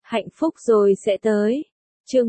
Hạnh phúc rồi sẽ tới. Chương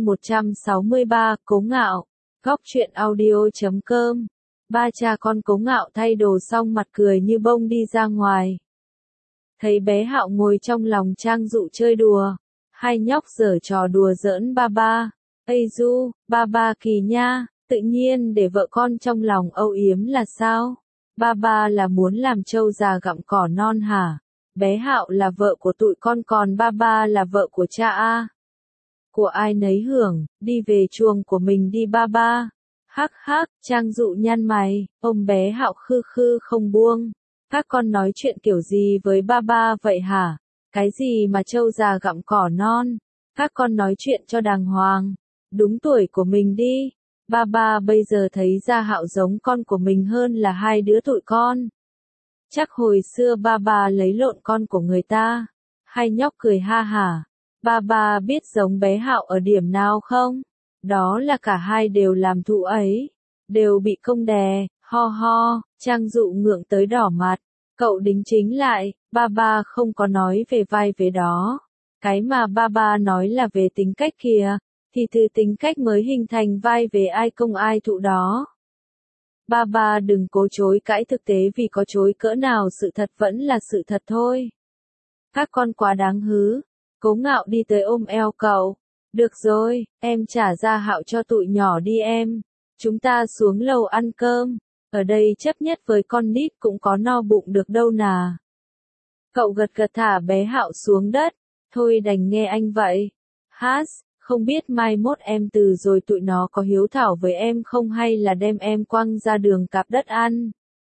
163, Cố Ngạo. Góc truyện audio.com. Ba cha con Cố Ngạo thay đồ xong mặt cười như bông đi ra ngoài. Thấy bé Hạo ngồi trong lòng Trang Dụ chơi đùa. Hai nhóc giở trò đùa giỡn ba ba. Ây du, ba ba kỳ nha, tự nhiên để vợ con trong lòng âu yếm là sao? Ba ba là muốn làm trâu già gặm cỏ non hả? Bé Hạo là vợ của tụi con còn ba ba là vợ của cha a. Của ai nấy hưởng, đi về chuồng của mình đi ba ba. Hắc hắc, Trang Dụ nhăn mày, ôm bé Hạo khư khư không buông. Các con nói chuyện kiểu gì với ba ba vậy hả? Cái gì mà trâu già gặm cỏ non? Các con nói chuyện cho đàng hoàng. Đúng tuổi của mình đi. Ba ba bây giờ thấy ra Hạo giống con của mình hơn là hai đứa tụi con. Chắc hồi xưa ba ba lấy lộn con của người ta. Hai nhóc cười ha hả. Ba ba biết giống bé Hạo ở điểm nào không? Đó là cả hai đều làm thụ ấy. Đều bị công đè, ho ho, Trang Dụ ngượng tới đỏ mặt. Cậu đính chính lại, ba ba không có nói về vai vế đó. Cái mà ba ba nói là về tính cách kìa, thì từ tính cách mới hình thành vai vế ai công ai thụ đó. Ba ba đừng cố chối cãi thực tế vì có chối cỡ nào sự thật vẫn là sự thật thôi. Các con quá đáng hứ. Cố Ngạo đi tới ôm eo cậu. Được rồi, em trả ra Hạo cho tụi nhỏ đi em. Chúng ta xuống lầu ăn cơm. Ở đây chấp nhất với con nít cũng có no bụng được đâu nà. Cậu gật gật thả bé Hạo xuống đất. Thôi đành nghe anh vậy. Hát, không biết mai mốt em từ rồi tụi nó có hiếu thảo với em không hay là đem em quăng ra đường cạp đất ăn.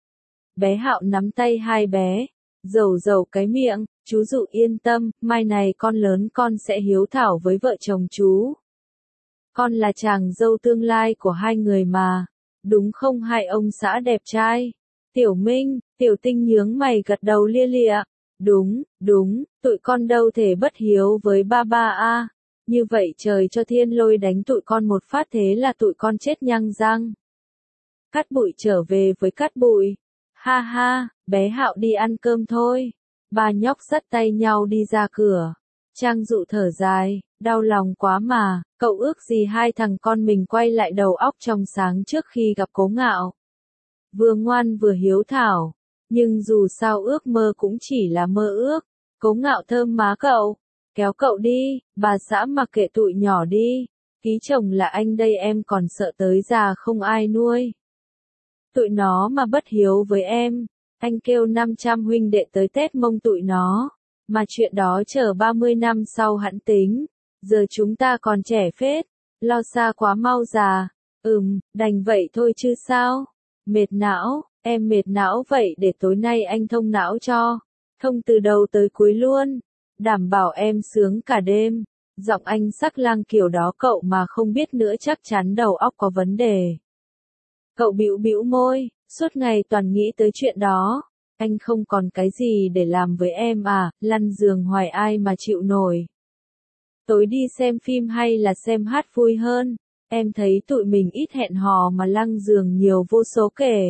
Bé Hạo nắm tay hai bé. Dầu dầu cái miệng, chú Dụ yên tâm, mai này con lớn con sẽ hiếu thảo với vợ chồng chú. Con là chàng dâu tương lai của hai người mà. Đúng không hai ông xã đẹp trai? Tiểu Minh, Tiểu Tinh nhướng mày gật đầu lia lịa. Đúng, đúng, tụi con đâu thể bất hiếu với ba ba a. Như vậy trời cho thiên lôi đánh tụi con một phát thế là tụi con chết nhăng răng. Cát Bụi trở về với Cát Bụi. Ha ha, bé Hạo đi ăn cơm thôi. Ba nhóc dắt tay nhau đi ra cửa. Trang Dụ thở dài, đau lòng quá mà, cậu ước gì hai thằng con mình quay lại đầu óc trong sáng trước khi gặp Cố Ngạo. Vừa ngoan vừa hiếu thảo, nhưng dù sao ước mơ cũng chỉ là mơ ước. Cố Ngạo thơm má cậu, kéo cậu đi, bà xã mặc kệ tụi nhỏ đi. Ký chồng là anh đây em còn sợ tới già không ai nuôi. Tụi nó mà bất hiếu với em, anh kêu 500 huynh đệ tới tét mông tụi nó. Mà chuyện đó chờ 30 năm sau hẵng tính. Giờ chúng ta còn trẻ phết, lo xa quá mau già. Đành vậy thôi chứ sao. Mệt não, em mệt não vậy để tối nay anh thông não cho. Thông từ đầu tới cuối luôn. Đảm bảo em sướng cả đêm. Giọng anh sắc lang kiểu đó cậu mà không biết nữa chắc chắn đầu óc có vấn đề. Cậu bĩu bĩu môi, suốt ngày toàn nghĩ tới chuyện đó. Anh không còn cái gì để làm với em à, lăn giường hoài ai mà chịu nổi. Tối đi xem phim hay là xem hát vui hơn. Em thấy tụi mình ít hẹn hò mà lăn giường nhiều vô số kể.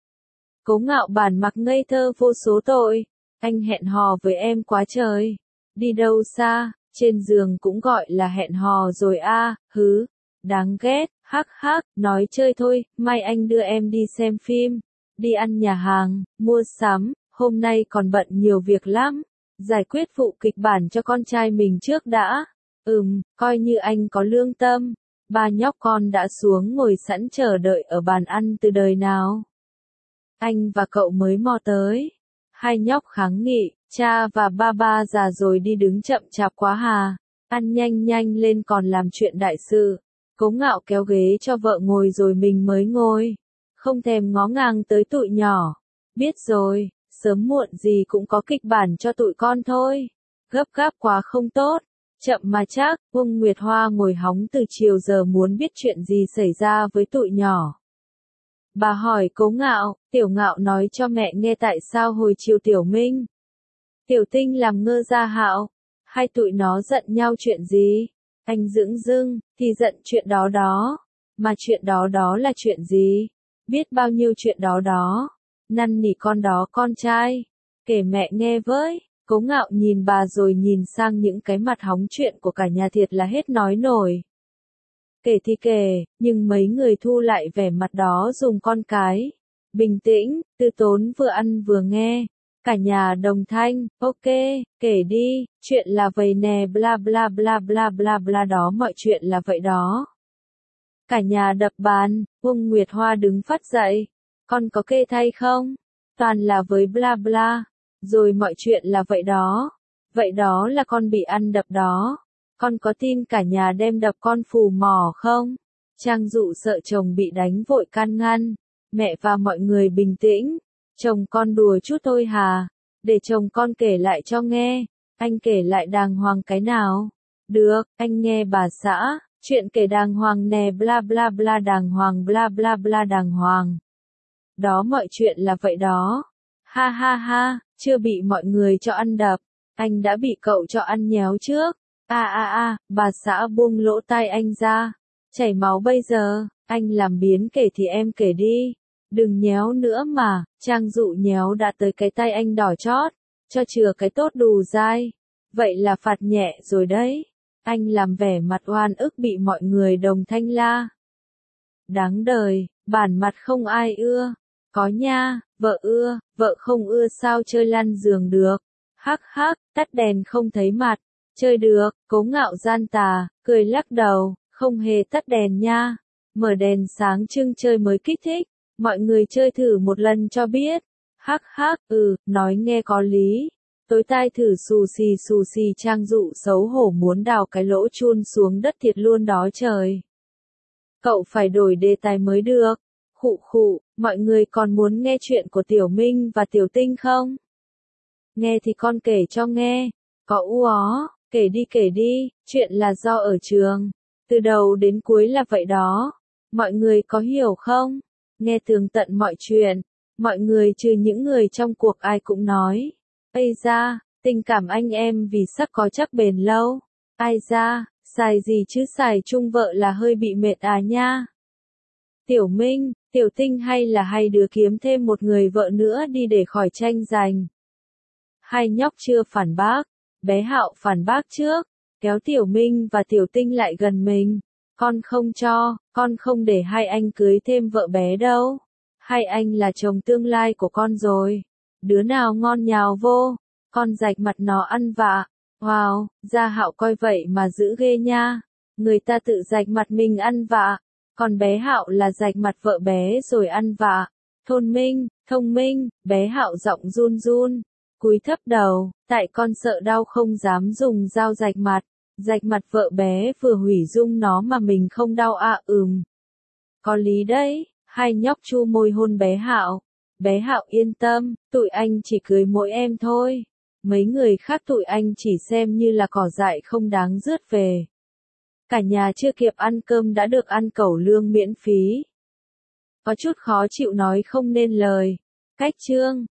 Cố Ngạo bản mặc ngây thơ vô số tội. Anh hẹn hò với em quá trời. Đi đâu xa, trên giường cũng gọi là hẹn hò rồi a, hứ. Đáng ghét, hắc hắc, nói chơi thôi, mai anh đưa em đi xem phim. Đi ăn nhà hàng, mua sắm, hôm nay còn bận nhiều việc lắm. Giải quyết vụ kịch bản cho con trai mình trước đã. Coi như anh có lương tâm. Ba nhóc con đã xuống ngồi sẵn chờ đợi ở bàn ăn từ đời nào. Anh và cậu mới mò tới. Hai nhóc kháng nghị, cha và ba ba già rồi đi đứng chậm chạp quá hà. Ăn nhanh nhanh lên còn làm chuyện đại sự. Cố Ngạo kéo ghế cho vợ ngồi rồi mình mới ngồi. Không thèm ngó ngàng tới tụi nhỏ. Biết rồi, sớm muộn gì cũng có kịch bản cho tụi con thôi. Gấp gáp quá không tốt. Chậm mà chắc, Vương Nguyệt Hoa ngồi hóng từ chiều giờ muốn biết chuyện gì xảy ra với tụi nhỏ. Bà hỏi Cố Ngạo, Tiểu Ngạo nói cho mẹ nghe tại sao hồi chiều Tiểu Minh, Tiểu Tinh làm ngơ ra Hạo. Hai tụi nó giận nhau chuyện gì? Anh dửng dưng, thì giận chuyện đó đó. Mà chuyện đó đó là chuyện gì? Biết bao nhiêu chuyện đó đó. Năn nỉ con đó con trai. Kể mẹ nghe với. Cố Ngạo nhìn bà rồi nhìn sang những cái mặt hóng chuyện của cả nhà thiệt là hết nói nổi. Kể thì kể, nhưng mấy người thu lại vẻ mặt đó dùng con cái. Bình tĩnh, Tư Tốn vừa ăn vừa nghe. Cả nhà đồng thanh, ok, kể đi, chuyện là vậy nè bla bla bla bla bla bla đó, mọi chuyện là vậy đó. Cả nhà đập bàn, Uông Nguyệt Hoa đứng phát dậy. Con có kê thay không? Toàn là với bla bla. Rồi mọi chuyện là vậy đó. Vậy đó là con bị ăn đập đó. Con có tin cả nhà đem đập con phù mỏ không? Trang Dụ sợ chồng bị đánh vội can ngăn. Mẹ và mọi người bình tĩnh. Chồng con đùa chút thôi hà. Để chồng con kể lại cho nghe. Anh kể lại đàng hoàng cái nào? Được, anh nghe bà xã. Chuyện kể đàng hoàng nè bla bla bla đàng hoàng bla bla bla đàng hoàng. Đó mọi chuyện là vậy đó. Ha ha ha, chưa bị mọi người cho ăn đập. Anh đã bị cậu cho ăn nhéo trước. Bà xã buông lỗ tai anh ra. Chảy máu bây giờ, anh làm biến kể thì em kể đi. Đừng nhéo nữa mà, Trang Dụ nhéo đã tới cái tay anh đỏ chót. Cho chừa cái tốt đù dai. Vậy là phạt nhẹ rồi đấy. Anh làm vẻ mặt oan ức bị mọi người đồng thanh la. Đáng đời, bản mặt không ai ưa. Có nha, vợ ưa, vợ không ưa sao chơi lăn giường được. Hắc hắc, tắt đèn không thấy mặt. Chơi được, Cố Ngạo gian tà, cười lắc đầu, không hề tắt đèn nha. Mở đèn sáng trưng chơi mới kích thích. Mọi người chơi thử một lần cho biết. Hắc hắc, nói nghe có lý. Tối tai thử xù xì Trang Dụ xấu hổ muốn đào cái lỗ chun xuống đất thiệt luôn đó trời. Cậu phải đổi đề tài mới được. Khụ khụ, mọi người còn muốn nghe chuyện của Tiểu Minh và Tiểu Tinh không? Nghe thì con kể cho nghe. Có u ó, kể đi, chuyện là do ở trường. Từ đầu đến cuối là vậy đó. Mọi người có hiểu không? Nghe tường tận mọi chuyện. Mọi người trừ những người trong cuộc ai cũng nói. Ây da, tình cảm anh em vì sắc có chắc bền lâu. Ai da, xài gì chứ xài chung vợ là hơi bị mệt à nha. Tiểu Minh, Tiểu Tinh hay là hai đứa kiếm thêm một người vợ nữa đi để khỏi tranh giành. Hai nhóc chưa phản bác, bé Hạo phản bác trước, kéo Tiểu Minh và Tiểu Tinh lại gần mình. Con không cho, con không để hai anh cưới thêm vợ bé đâu. Hai anh là chồng tương lai của con rồi. Đứa nào ngon nhào vô, con rạch mặt nó ăn vạ. Wow, Gia Hạo coi vậy mà giữ ghê nha. Người ta tự rạch mặt mình ăn vạ. Còn bé Hạo là rạch mặt vợ bé rồi ăn vạ. Thông minh, bé Hạo giọng run run. Cúi thấp đầu, tại con sợ đau không dám dùng dao rạch mặt. Rạch mặt vợ bé vừa hủy dung nó mà mình không đau à. Có lý đấy, hai nhóc chu môi hôn bé Hạo. Bé Hạo yên tâm, tụi anh chỉ cưới mỗi em thôi. Mấy người khác tụi anh chỉ xem như là cỏ dại không đáng rước về. Cả nhà chưa kịp ăn cơm đã được ăn cẩu lương miễn phí. Có chút khó chịu nói không nên lời. Cách chương